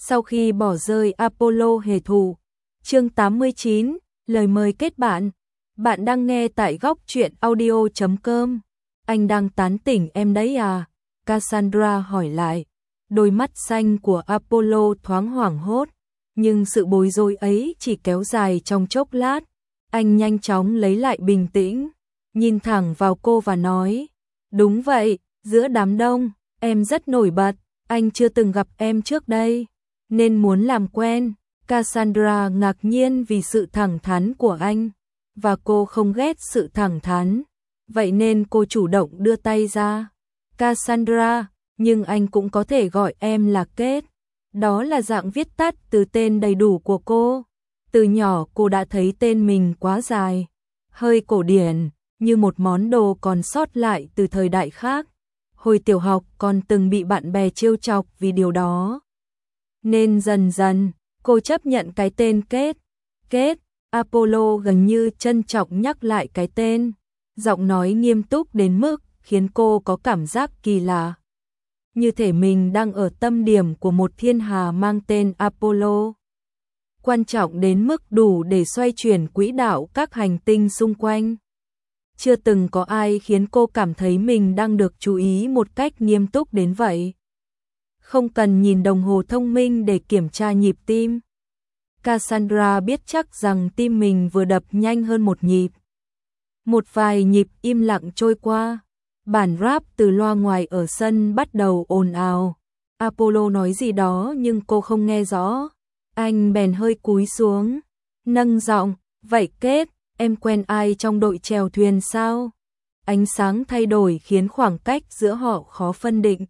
sau khi bỏ rơi Apollo hề thù. Chương 89, lời mời kết bạn. Bạn đang nghe tại góc truyện audio.com. Anh đang tán tỉnh em đấy à? Cassandra hỏi lại. Đôi mắt xanh của Apollo thoáng hoảng hốt, nhưng sự bối rối ấy chỉ kéo dài trong chốc lát. Anh nhanh chóng lấy lại bình tĩnh, nhìn thẳng vào cô và nói, đúng vậy, giữa đám đông, em rất nổi bật, anh chưa từng gặp em trước đây, nên muốn làm quen. Cassandra ngạc nhiên vì sự thẳng thắn của anh, và cô không ghét sự thẳng thắn, vậy nên cô chủ động đưa tay ra. Cassandra, nhưng anh cũng có thể gọi em là Kate. Đó là dạng viết tắt từ tên đầy đủ của cô. Từ nhỏ cô đã thấy tên mình quá dài, hơi cổ điển, như một món đồ còn sót lại từ thời đại khác. Hồi tiểu học còn từng bị bạn bè trêu chọc vì điều đó. Nên dần dần, cô chấp nhận cái tên Kate. Kate, Apollo gần như trân trọng nhắc lại cái tên, giọng nói nghiêm túc đến mức khiến cô có cảm giác kỳ lạ. Như thể mình đang ở tâm điểm của một thiên hà mang tên Apollo. Quan trọng đến mức đủ để xoay chuyển quỹ đạo các hành tinh xung quanh. Chưa từng có ai khiến cô cảm thấy mình đang được chú ý một cách nghiêm túc đến vậy. Không cần nhìn đồng hồ thông minh để kiểm tra nhịp tim. Cassandra biết chắc rằng tim mình vừa đập nhanh hơn một nhịp. Một vài nhịp im lặng trôi qua. Bản rap từ loa ngoài ở sân bắt đầu ồn ào. Apollo nói gì đó nhưng cô không nghe rõ. Anh bèn hơi cúi xuống, nâng giọng, vậy Kate, em quen ai trong đội chèo thuyền sao? Ánh sáng thay đổi khiến khoảng cách giữa họ khó phân định.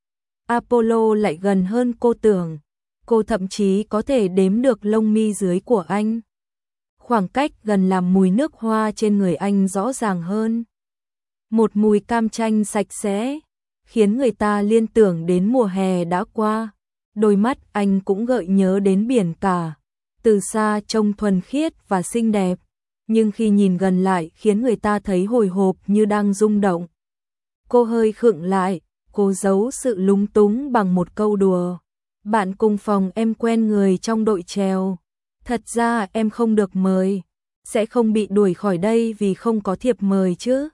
Apollo lại gần hơn cô tưởng. Cô thậm chí có thể đếm được lông mi dưới của anh. Khoảng cách gần làm mùi nước hoa trên người anh rõ ràng hơn. Một mùi cam chanh sạch sẽ, khiến người ta liên tưởng đến mùa hè đã qua. Đôi mắt anh cũng gợi nhớ đến biển cả. Từ xa trông thuần khiết và xinh đẹp, nhưng khi nhìn gần lại khiến người ta thấy hồi hộp như đang rung động. Cô hơi khựng lại, cô giấu sự lúng túng bằng một câu đùa. Bạn cùng phòng em quen người trong đội chèo. Thật ra em không được mời, sẽ không bị đuổi khỏi đây vì không có thiệp mời chứ?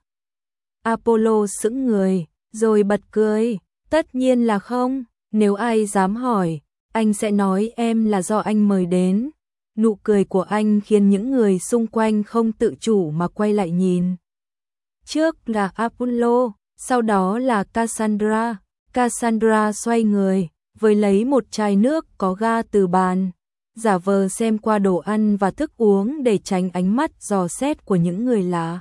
Apollo sững người, rồi bật cười. Tất nhiên là không, nếu ai dám hỏi, anh sẽ nói em là do anh mời đến. Nụ cười của anh khiến những người xung quanh không tự chủ mà quay lại nhìn. Trước là Apollo, sau đó là Cassandra. Cassandra xoay người, với lấy một chai nước có ga từ bàn, giả vờ xem qua đồ ăn và thức uống để tránh ánh mắt dò xét của những người lạ.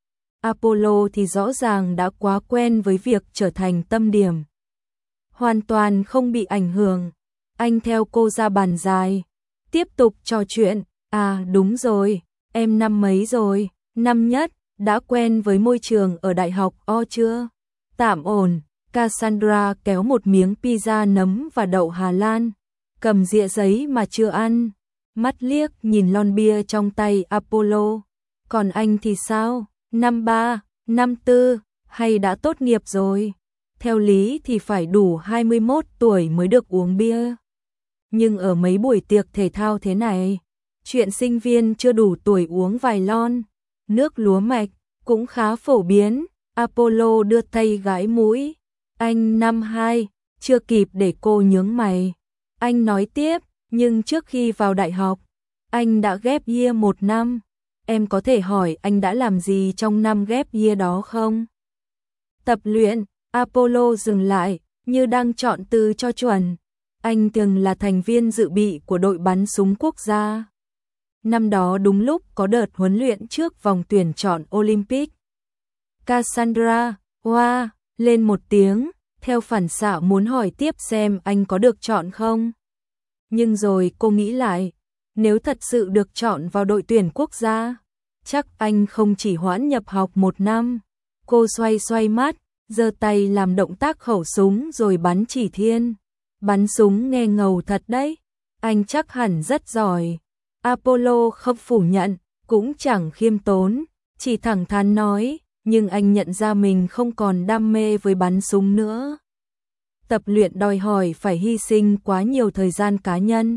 Apollo thì rõ ràng đã quá quen với việc trở thành tâm điểm. Hoàn toàn không bị ảnh hưởng. Anh theo cô ra bàn dài, tiếp tục trò chuyện. À đúng rồi, em năm mấy rồi? Năm nhất, đã quen với môi trường ở đại học O chưa? Tạm ổn. Cassandra kéo một miếng pizza nấm và đậu Hà Lan, cầm dĩa giấy mà chưa ăn, mắt liếc nhìn lon bia trong tay Apollo. Còn anh thì sao? Năm 3, năm 4, hay đã tốt nghiệp rồi? Theo lý thì phải đủ 21 tuổi mới được uống bia. Nhưng ở mấy buổi tiệc thể thao thế này, chuyện sinh viên chưa đủ tuổi uống vài lon. Nước lúa mạch cũng khá phổ biến. Apollo đưa tay gãi mũi. Anh năm 2, chưa kịp để cô nhướng mày. Anh nói tiếp, nhưng trước khi vào đại học, anh đã ghép year 1 năm. Em có thể hỏi anh đã làm gì trong năm ghép year đó không? Tập luyện. Apollo dừng lại, như đang chọn từ cho chuẩn. Anh từng là thành viên dự bị của đội bắn súng quốc gia. Năm đó đúng lúc có đợt huấn luyện trước vòng tuyển chọn Olympic. Cassandra, wow, lên một tiếng, theo phản xạ muốn hỏi tiếp xem anh có được chọn không. Nhưng rồi cô nghĩ lại, nếu thật sự được chọn vào đội tuyển quốc gia, chắc anh không chỉ hoãn nhập học 1 năm. Cô xoay xoay mắt, giơ tay làm động tác khẩu súng rồi bắn chỉ thiên. Bắn súng nghe ngầu thật đấy, anh chắc hẳn rất giỏi. Apollo không phủ nhận, cũng chẳng khiêm tốn, chỉ thẳng thắn nói, nhưng anh nhận ra mình không còn đam mê với bắn súng nữa. tập luyện đòi hỏi phải hy sinh quá nhiều thời gian cá nhân.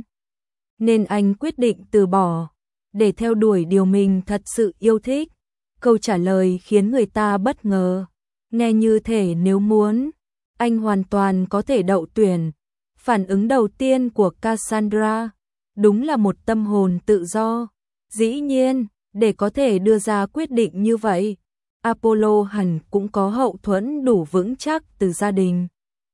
Nên anh quyết định từ bỏ, để theo đuổi điều mình thật sự yêu thích. Câu trả lời khiến người ta bất ngờ. Nghe như thể nếu muốn, anh hoàn toàn có thể đậu tuyển. Phản ứng đầu tiên của Cassandra, đúng là một tâm hồn tự do. Dĩ nhiên, để có thể đưa ra quyết định như vậy, Apollo hẳn cũng có hậu thuẫn đủ vững chắc từ gia đình.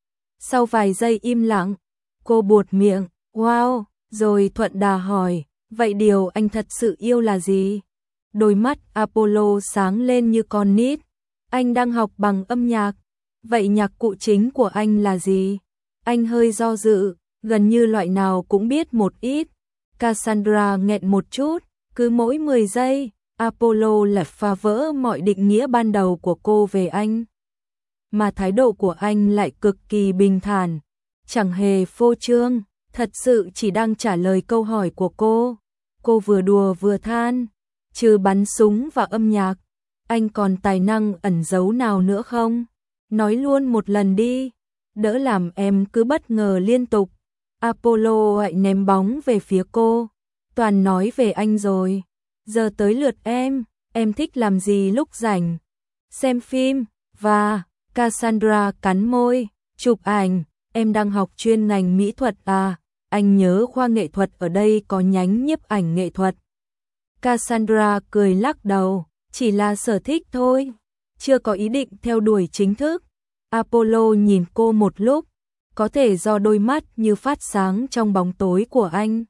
Sau vài giây im lặng, cô buột miệng, wow, rồi thuận đà hỏi, vậy điều anh thật sự yêu là gì? Đôi mắt Apollo sáng lên như con nít. Anh đang học bằng âm nhạc. Vậy nhạc cụ chính của anh là gì? Anh hơi do dự, gần như loại nào cũng biết một ít. Cassandra nghẹn một chút, cứ mỗi 10 giây, Apollo lại phá vỡ mọi định nghĩa ban đầu của cô về anh. Mà thái độ của anh lại cực kỳ bình thản, chẳng hề phô trương, thật sự chỉ đang trả lời câu hỏi của cô. Cô vừa đùa vừa than, trừ bắn súng và âm nhạc, anh còn tài năng ẩn giấu nào nữa không? Nói luôn một lần đi, đỡ làm em cứ bất ngờ liên tục. Apollo lại ném bóng về phía cô, toàn nói về anh rồi. Giờ tới lượt em thích làm gì lúc rảnh? Xem phim, và Cassandra cắn môi, chụp ảnh, em đang học chuyên ngành mỹ thuật à? Anh nhớ khoa nghệ thuật ở đây có nhánh nhiếp ảnh nghệ thuật. Cassandra cười lắc đầu, chỉ là sở thích thôi, chưa có ý định theo đuổi chính thức. Apollo nhìn cô một lúc, có thể do đôi mắt như phát sáng trong bóng tối của anh.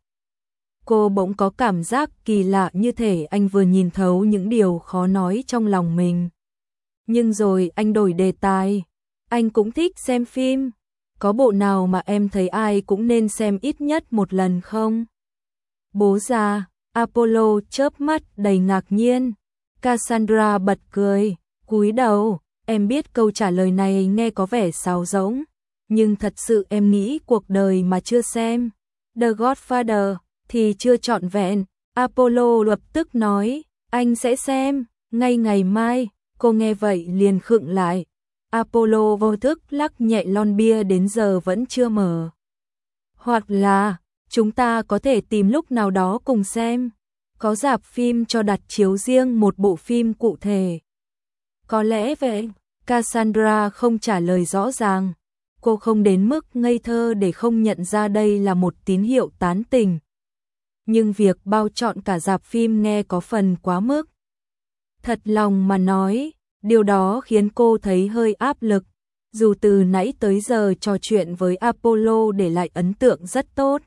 Cô bỗng có cảm giác kỳ lạ như thể anh vừa nhìn thấu những điều khó nói trong lòng mình. Nhưng rồi anh đổi đề tài, anh cũng thích xem phim. Có bộ nào mà em thấy ai cũng nên xem ít nhất một lần không? Bố già, Apollo chớp mắt đầy ngạc nhiên. Cassandra bật cười, cúi đầu, em biết câu trả lời này nghe có vẻ sáo rỗng, nhưng thật sự em nghĩ cuộc đời mà chưa xem The Godfather thì chưa trọn vẹn. Apollo lập tức nói, anh sẽ xem, ngay ngày mai. Cô nghe vậy liền khựng lại. Apollo vô thức lắc nhẹ lon bia đến giờ vẫn chưa mở. Hoặc là, chúng ta có thể tìm lúc nào đó cùng xem. Có rạp phim cho đặt chiếu riêng một bộ phim cụ thể. Có lẽ vậy. Cassandra không trả lời rõ ràng. Cô không đến mức ngây thơ để không nhận ra đây là một tín hiệu tán tỉnh. Nhưng việc bao trọn cả rạp phim nghe có phần quá mức. Thật lòng mà nói, điều đó khiến cô thấy hơi áp lực. Dù từ nãy tới giờ trò chuyện với Apollo để lại ấn tượng rất tốt,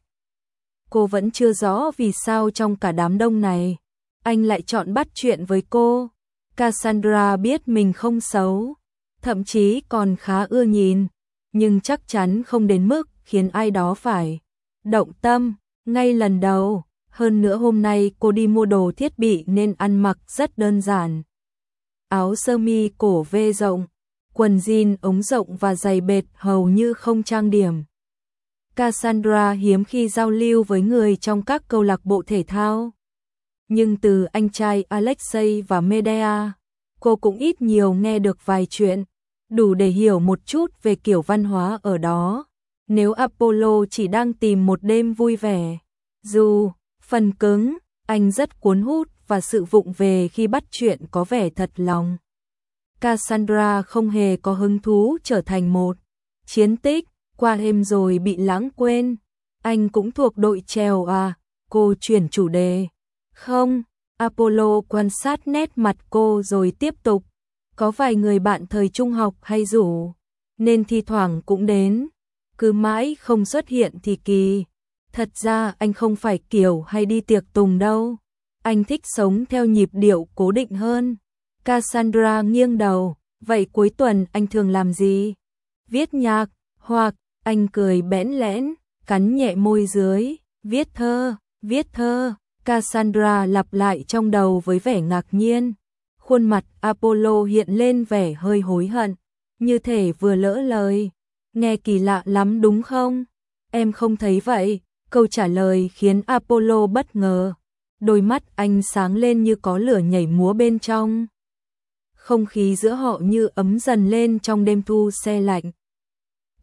cô vẫn chưa rõ vì sao trong cả đám đông này, anh lại chọn bắt chuyện với cô. Cassandra biết mình không xấu, thậm chí còn khá ưa nhìn, nhưng chắc chắn không đến mức khiến ai đó phải động tâm ngay lần đầu. Hơn nữa hôm nay cô đi mua đồ thiết bị nên ăn mặc rất đơn giản. Áo sơ mi cổ V rộng, quần jean ống rộng và giày bệt hầu như không trang điểm. Cassandra hiếm khi giao lưu với người trong các câu lạc bộ thể thao. Nhưng từ anh trai Alexei và Medea, cô cũng ít nhiều nghe được vài chuyện, đủ để hiểu một chút về kiểu văn hóa ở đó. Nếu Apollo chỉ đang tìm một đêm vui vẻ, dù phần cứng, anh rất cuốn hút và sự vụng về khi bắt chuyện có vẻ thật lòng. Cassandra không hề có hứng thú trở thành một chiến tích, qua êm rồi bị lãng quên. Anh cũng thuộc đội chèo à? Cô chuyển chủ đề. Không, Apollo quan sát nét mặt cô rồi tiếp tục. Có vài người bạn thời trung học hay rủ, nên thi thoảng cũng đến. Cứ mãi không xuất hiện thì kỳ. Thật ra anh không phải kiểu hay đi tiệc tùng đâu. Anh thích sống theo nhịp điệu cố định hơn. Cassandra nghiêng đầu. Vậy cuối tuần anh thường làm gì? Viết nhạc, hoặc anh cười bẽn lẽn, cắn nhẹ môi dưới. Viết thơ, viết thơ. Cassandra lặp lại trong đầu với vẻ ngạc nhiên. Khuôn mặt Apollo hiện lên vẻ hơi hối hận, như thể vừa lỡ lời. Nghe kỳ lạ lắm đúng không? Em không thấy vậy. Câu trả lời khiến Apollo bất ngờ. Đôi mắt anh sáng lên như có lửa nhảy múa bên trong. Không khí giữa họ như ấm dần lên trong đêm thu se lạnh.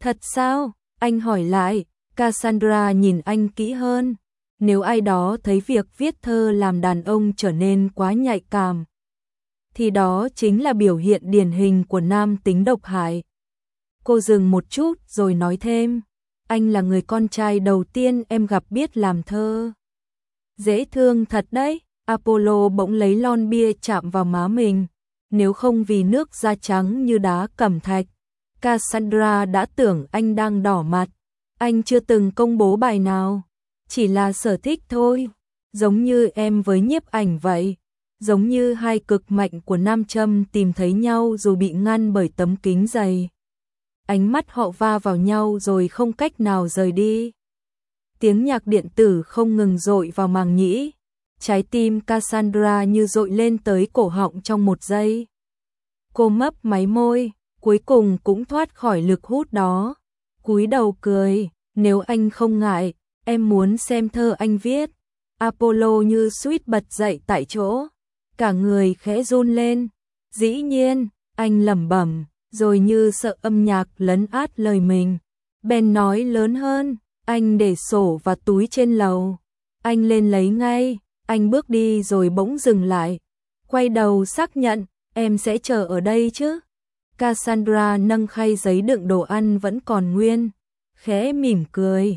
Thật sao? Anh hỏi lại. Cassandra nhìn anh kỹ hơn. Nếu ai đó thấy việc viết thơ làm đàn ông trở nên quá nhạy cảm, thì đó chính là biểu hiện điển hình của nam tính độc hại. Cô dừng một chút rồi nói thêm, anh là người con trai đầu tiên em gặp biết làm thơ. Dễ thương thật đấy. Apollo bỗng lấy lon bia chạm vào má mình. Nếu không vì nước da trắng như đá cẩm thạch, Cassandra đã tưởng anh đang đỏ mặt. Anh chưa từng công bố bài nào, chỉ là sở thích thôi. Giống như em với nhiếp ảnh vậy. Giống như hai cực mạnh của nam châm tìm thấy nhau dù bị ngăn bởi tấm kính dày. Ánh mắt họ va vào nhau rồi không cách nào rời đi. Tiếng nhạc điện tử không ngừng dội vào màng nhĩ. Trái tim Cassandra như dội lên tới cổ họng trong một giây. Cô mấp máy môi, cuối cùng cũng thoát khỏi lực hút đó. Cúi đầu cười, nếu anh không ngại, em muốn xem thơ anh viết. Apollo như suýt bật dậy tại chỗ. Cả người khẽ run lên. Dĩ nhiên, anh lẩm bẩm, rồi như sợ âm nhạc lấn át lời mình. Bèn nói lớn hơn, anh để sổ và túi trên lầu. Anh lên lấy ngay. Anh bước đi rồi bỗng dừng lại. Quay đầu xác nhận, em sẽ chờ ở đây chứ? Cassandra nâng khay giấy đựng đồ ăn vẫn còn nguyên. Khẽ mỉm cười.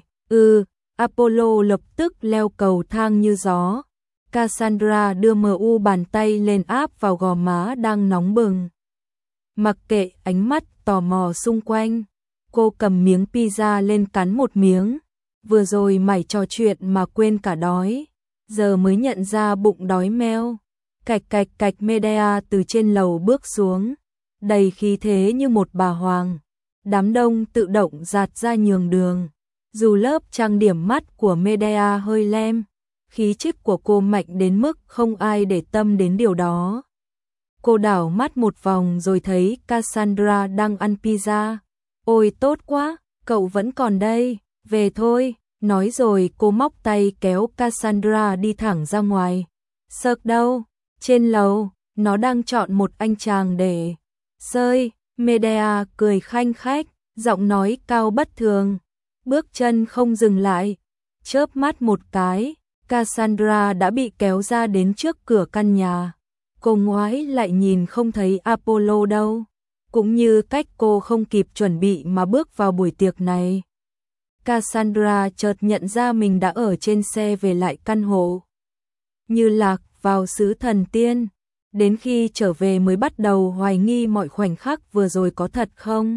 Apollo lập tức leo cầu thang như gió. Cassandra đưa bàn tay lên áp vào gò má đang nóng bừng. Mặc kệ ánh mắt tò mò xung quanh, cô cầm miếng pizza lên cắn một miếng. Vừa rồi mải trò chuyện mà quên cả đói. Giờ mới nhận ra bụng đói meo. Cạch cạch cạch. Medea từ trên lầu bước xuống, đầy khí thế như một bà hoàng. Đám đông tự động dạt ra nhường đường. Dù lớp trang điểm mắt của Medea hơi lem, khí chất của cô mạnh đến mức không ai để tâm đến điều đó. Cô đảo mắt một vòng rồi thấy Cassandra đang ăn pizza. Ôi tốt quá, cậu vẫn còn đây, về thôi. Nói rồi cô móc tay kéo Cassandra đi thẳng ra ngoài. Sợc đâu? Trên lầu, nó đang chọn một anh chàng để sơi. Medea cười khanh khách, giọng nói cao bất thường. Bước chân không dừng lại. Chớp mắt một cái, Cassandra đã bị kéo ra đến trước cửa căn nhà. Cô ngoái lại nhìn không thấy Apollo đâu. Cũng như cách cô không kịp chuẩn bị mà bước vào buổi tiệc này. Cassandra chợt nhận ra mình đã ở trên xe về lại căn hộ. Như lạc vào xứ thần tiên. Đến khi trở về mới bắt đầu hoài nghi mọi khoảnh khắc vừa rồi có thật không.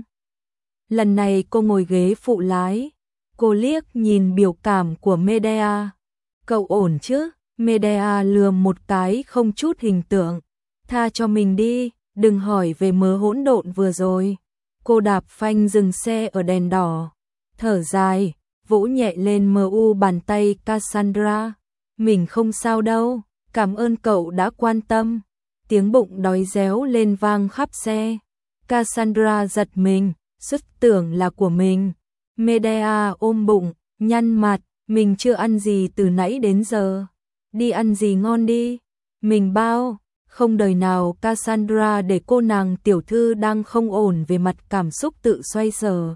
Lần này cô ngồi ghế phụ lái. Cô liếc nhìn biểu cảm của Medea. Cậu ổn chứ? Medea lườm một cái không chút hình tượng. Tha cho mình đi, đừng hỏi về mớ hỗn độn vừa rồi. Cô đạp phanh dừng xe ở đèn đỏ. Thở dài, vỗ nhẹ lên bàn tay Cassandra. Mình không sao đâu, cảm ơn cậu đã quan tâm. Tiếng bụng đói réo lên vang khắp xe. Cassandra giật mình, sức tưởng là của mình. Medea ôm bụng, nhăn mặt, mình chưa ăn gì từ nãy đến giờ. Đi ăn gì ngon đi. Mình bao, không đời nào Cassandra để cô nàng tiểu thư đang không ổn về mặt cảm xúc tự xoay sở.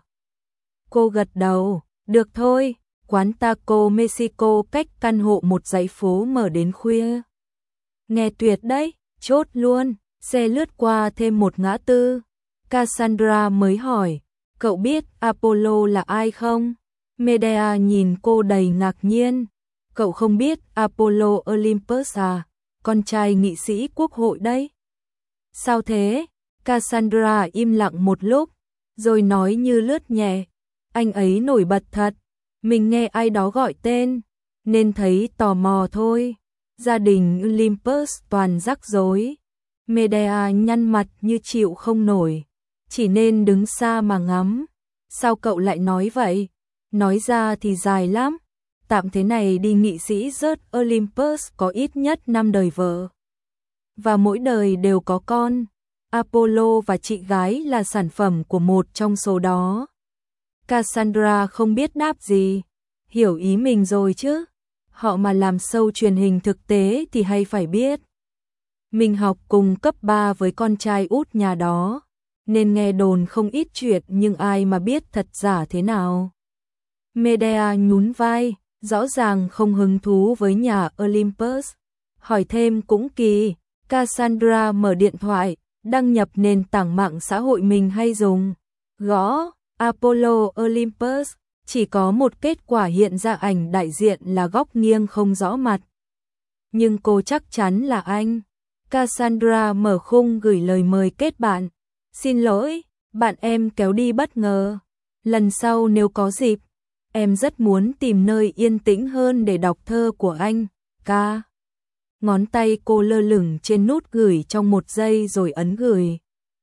Cô gật đầu, được thôi, quán taco Mexico cách căn hộ một dãy phố mở đến khuya. Nghe tuyệt đấy, chốt luôn, xe lướt qua thêm một ngã tư. Cassandra mới hỏi, cậu biết Apollo là ai không? Medea nhìn cô đầy ngạc nhiên. Cậu không biết Apollo Olympus à, con trai nghị sĩ quốc hội đấy. Sao thế? Cassandra im lặng một lúc, rồi nói như lướt nhẹ. Anh ấy nổi bật thật, mình nghe ai đó gọi tên, nên thấy tò mò thôi. Gia đình Olympus toàn rắc rối. Medea nhăn mặt như chịu không nổi, chỉ nên đứng xa mà ngắm. Sao cậu lại nói vậy? Nói ra thì dài lắm. Tạm thế này đi, nghị sĩ rớt Olympus có ít nhất 5 đời vợ. Và mỗi đời đều có con. Apollo và chị gái là sản phẩm của một trong số đó. Cassandra không biết đáp gì. Hiểu ý mình rồi chứ. Họ mà làm show truyền hình thực tế thì hay phải biết. Mình học cùng cấp 3 với con trai út nhà đó. nên nghe đồn không ít chuyện nhưng ai mà biết thật giả thế nào. Medea nhún vai, rõ ràng không hứng thú với nhà Olympus. Hỏi thêm cũng kỳ, Cassandra mở điện thoại, đăng nhập nền tảng mạng xã hội mình hay dùng. Gõ Apollo Olympus, chỉ có một kết quả hiện ra ảnh đại diện là góc nghiêng không rõ mặt. Nhưng cô chắc chắn là anh. Cassandra mở khung gửi lời mời kết bạn. Xin lỗi, bạn em kéo đi bất ngờ. Lần sau nếu có dịp, em rất muốn tìm nơi yên tĩnh hơn để đọc thơ của anh, ca. Ngón tay cô lơ lửng trên nút gửi trong 1 giây rồi ấn gửi.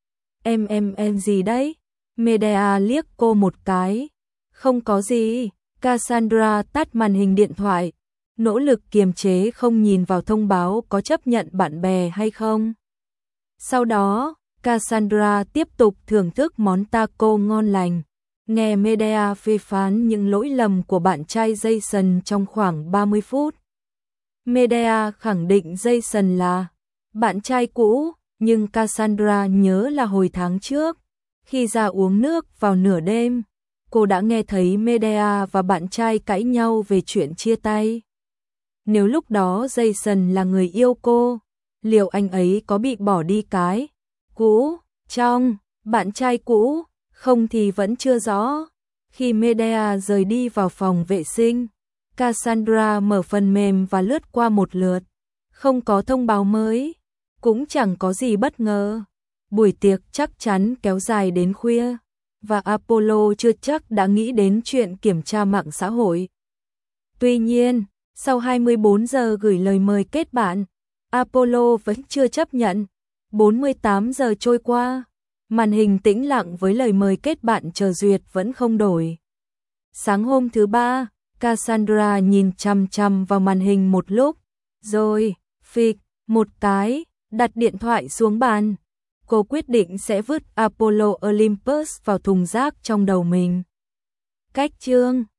Em gì đấy? Medea liếc cô một cái. Không có gì. Cassandra tắt màn hình điện thoại, nỗ lực kiềm chế không nhìn vào thông báo có chấp nhận bạn bè hay không. Sau đó, Cassandra tiếp tục thưởng thức món taco ngon lành, nghe Medea phê phán những lỗi lầm của bạn trai Jason trong khoảng 30 phút. Medea khẳng định Jason là bạn trai cũ, nhưng Cassandra nhớ là hồi tháng trước, khi ra uống nước vào nửa đêm, cô đã nghe thấy Medea và bạn trai cãi nhau về chuyện chia tay. Nếu lúc đó Jason là người yêu cô, liệu anh ấy có bị bỏ đi cái cũ trong bạn trai cũ, không thì vẫn chưa rõ. Khi Medea rời đi vào phòng vệ sinh, Cassandra mở phần mềm và lướt qua một lượt. Không có thông báo mới, cũng chẳng có gì bất ngờ. Buổi tiệc chắc chắn kéo dài đến khuya, và Apollo chưa chắc đã nghĩ đến chuyện kiểm tra mạng xã hội. Tuy nhiên, sau 24 giờ gửi lời mời kết bạn, Apollo vẫn chưa chấp nhận. 48 giờ trôi qua, màn hình tĩnh lặng với lời mời kết bạn chờ duyệt vẫn không đổi. Sáng hôm thứ ba, Cassandra nhìn chằm chằm vào màn hình một lúc, rồi, phịch, một cái, đặt điện thoại xuống bàn. Cô quyết định sẽ vứt Apollo Olympus vào thùng rác trong đầu mình. Cách chương